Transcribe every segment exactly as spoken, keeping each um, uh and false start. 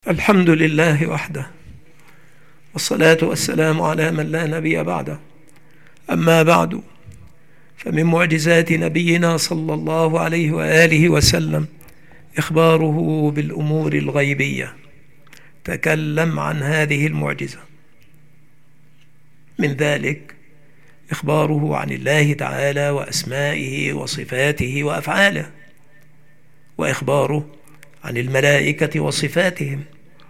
الحمد لله وحده، والصلاة والسلام على من لا نبي بعده. أما بعد، فمن معجزات نبينا صلى الله عليه وآله وسلم إخباره بالأمور الغيبية. تكلم عن هذه المعجزة. من ذلك إخباره عن الله تعالى وأسمائه وصفاته وأفعاله، وإخباره عن الملائكة وصفاتهم،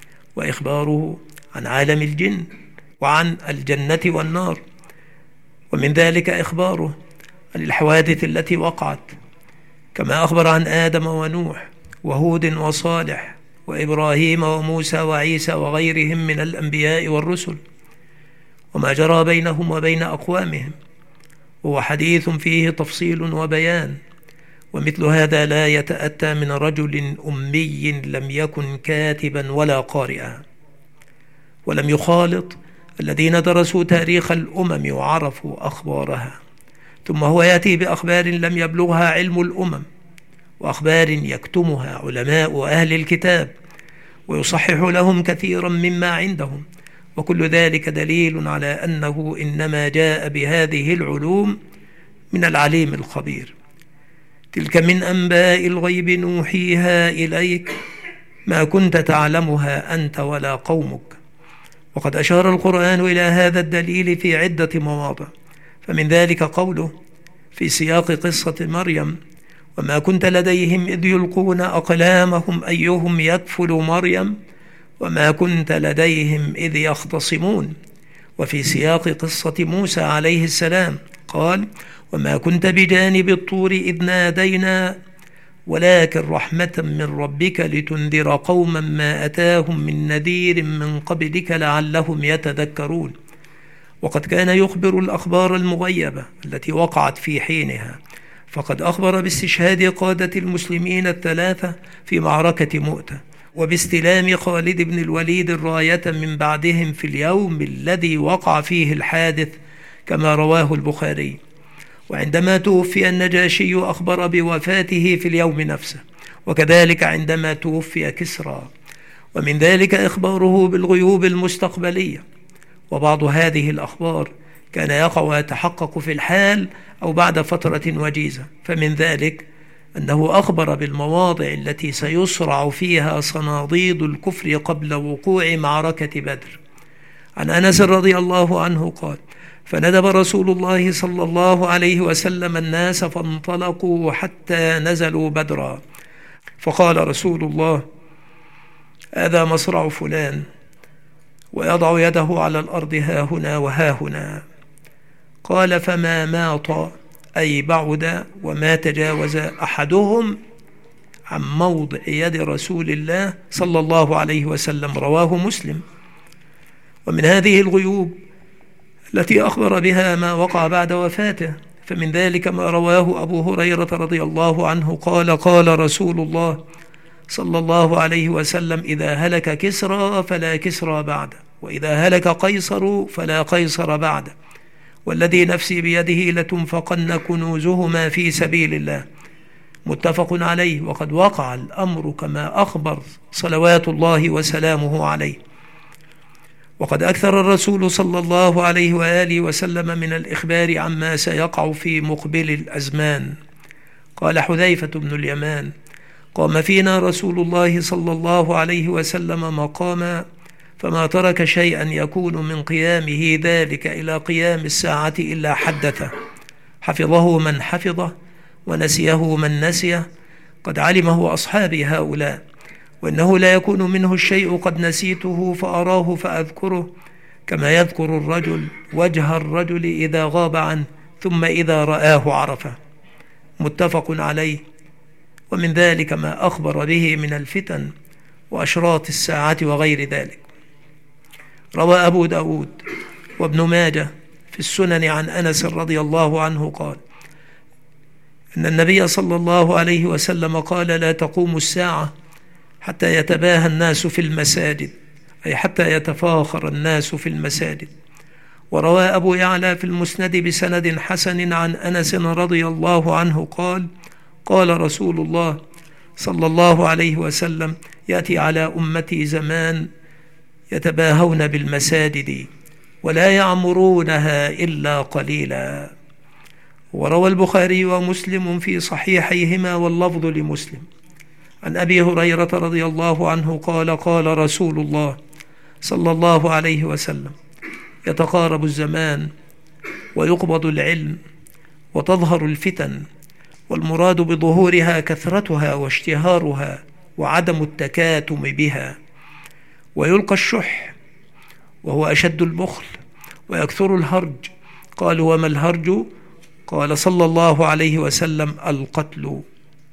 وإخباره عن عالم الجن وعن الجنة والنار. ومن ذلك إخباره عن الحوادث التي وقعت، كما أخبر عن آدم ونوح وهود وصالح وإبراهيم وموسى وعيسى وغيرهم من الأنبياء والرسل، وما جرى بينهم وبين أقوامهم، وهو حديث فيه تفصيل وبيان. ومثل هذا لا يتأتى من رجل أمي لم يكن كاتبا ولا قارئا، ولم يخالط الذين درسوا تاريخ الأمم وعرفوا أخبارها، ثم هو يأتي بأخبار لم يبلغها علم الأمم، وأخبار يكتمها علماء أهل الكتاب ويصحح لهم كثيرا مما عندهم، وكل ذلك دليل على أنه إنما جاء بهذه العلوم من العليم الخبير. تلك من أنباء الغيب نوحيها إليك ما كنت تعلمها أنت ولا قومك. وقد أشار القرآن إلى هذا الدليل في عدة مواضع، فمن ذلك قوله في سياق قصة مريم: وما كنت لديهم إذ يلقون أقلامهم أيهم يكفل مريم وما كنت لديهم إذ يختصمون. وفي سياق قصة موسى عليه السلام قال: وما كنت بجانب الطور إذ نادينا ولكن رحمة من ربك لتنذر قوما ما أتاهم من نذير من قبلك لعلهم يتذكرون. وقد كان يخبر الأخبار المغيبة التي وقعت في حينها، فقد أخبر باستشهاد قادة المسلمين الثلاثة في معركة مؤتة، وباستلام خالد بن الوليد الراية من بعدهم في اليوم الذي وقع فيه الحادث كما رواه البخاري. وعندما توفي النجاشي أخبر بوفاته في اليوم نفسه، وكذلك عندما توفي كسرى. ومن ذلك إخباره بالغيوب المستقبلية، وبعض هذه الأخبار كان يقع ويتحقق في الحال أو بعد فترة وجيزة. فمن ذلك أنه أخبر بالمواضع التي سيصرع فيها صناديد الكفر قبل وقوع معركة بدر. عن أنس رضي الله عنه قال: فندب رسول الله صلى الله عليه وسلم الناس فانطلقوا حتى نزلوا بدرا، فقال رسول الله: هذا مصرع فلان، ويضع يده على الأرض ها هنا وها هنا. قال: فما ماط أي بعد وما تجاوز أحدهم عن موضع يد رسول الله صلى الله عليه وسلم. رواه مسلم. ومن هذه الغيوب التي أخبر بها ما وقع بعد وفاته، فمن ذلك ما رواه أبو هريرة رضي الله عنه قال: قال رسول الله صلى الله عليه وسلم: إذا هلك كسرى فلا كسرى بعده، وإذا هلك قيصر فلا قيصر بعده، والذي نفسي بيده لتنفقن كنوزهما في سبيل الله. متفق عليه. وقد وقع الأمر كما أخبر صلوات الله وسلامه عليه. وقد أكثر الرسول صلى الله عليه وآله وسلم من الإخبار عما سيقع في مقبل الأزمان. قال حذيفة بن اليمان: قام فينا رسول الله صلى الله عليه وسلم مقاما فما ترك شيئا يكون من قيامه ذلك إلى قيام الساعة إلا حدثه، حفظه من حفظه ونسيه من نسيه، قد علمه أصحابي هؤلاء، وإنه لا يكون منه الشيء قد نسيته فأراه فأذكره، كما يذكر الرجل وجه الرجل إذا غاب عنه ثم إذا رآه عرفه. متفق عليه. ومن ذلك ما أخبر به من الفتن وأشراط الساعة وغير ذلك. روى أبو داود وابن ماجه في السنن عن أنس رضي الله عنه قال: إن النبي صلى الله عليه وسلم قال: لا تقوم الساعة حتى يتباهى الناس في المساجد، أي حتى يتفاخر الناس في المساجد. وروى أبو يعلى في المسند بسند حسن عن أنس رضي الله عنه قال: قال رسول الله صلى الله عليه وسلم: يأتي على أمتي زمان يتباهون بالمساجد ولا يعمرونها إلا قليلا. وروى البخاري ومسلم في صحيحيهما واللفظ لمسلم عن أبي هريرة رضي الله عنه قال: قال رسول الله صلى الله عليه وسلم: يتقارب الزمان ويقبض العلم وتظهر الفتن، والمراد بظهورها كثرتها واشتهارها وعدم التكاتم بها، ويلقى الشح وهو أشد البخل، ويكثر الهرج. قالوا: وما الهرج؟ قال صلى الله عليه وسلم: القتل.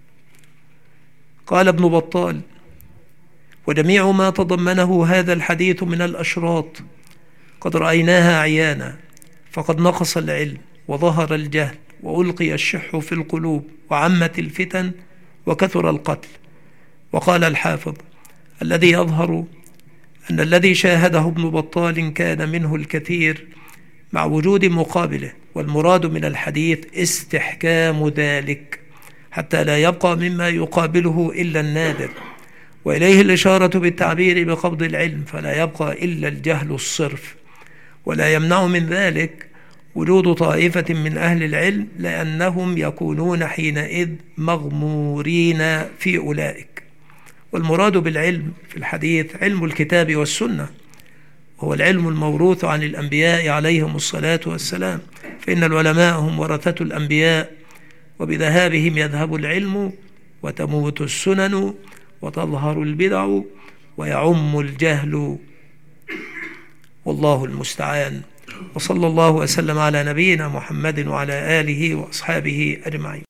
قال ابن بطال: وجميع ما تضمنه هذا الحديث من الأشراط قد رأيناها عيانا، فقد نقص العلم وظهر الجهل وألقي الشح في القلوب وعمت الفتن وكثر القتل. وقال الحافظ: الذي يظهر أن الذي شاهده ابن بطال كان منه الكثير مع وجود مقابله، والمراد من الحديث استحكام ذلك حتى لا يبقى مما يقابله إلا النادر، وإليه الإشارة بالتعبير بقبض العلم، فلا يبقى إلا الجهل الصرف، ولا يمنع من ذلك وجود طائفة من أهل العلم، لأنهم يكونون حينئذ مغمورين في أولئك. والمراد بالعلم في الحديث علم الكتاب والسنة، وهو العلم الموروث عن الأنبياء عليهم الصلاة والسلام، فإن العلماء هم ورثة الأنبياء، وبذهابهم يذهب العلم وتموت السنن وتظهر البدع ويعم الجهل، والله المستعان. وصلى الله وسلم على نبينا محمد وعلى آله وأصحابه أجمعين.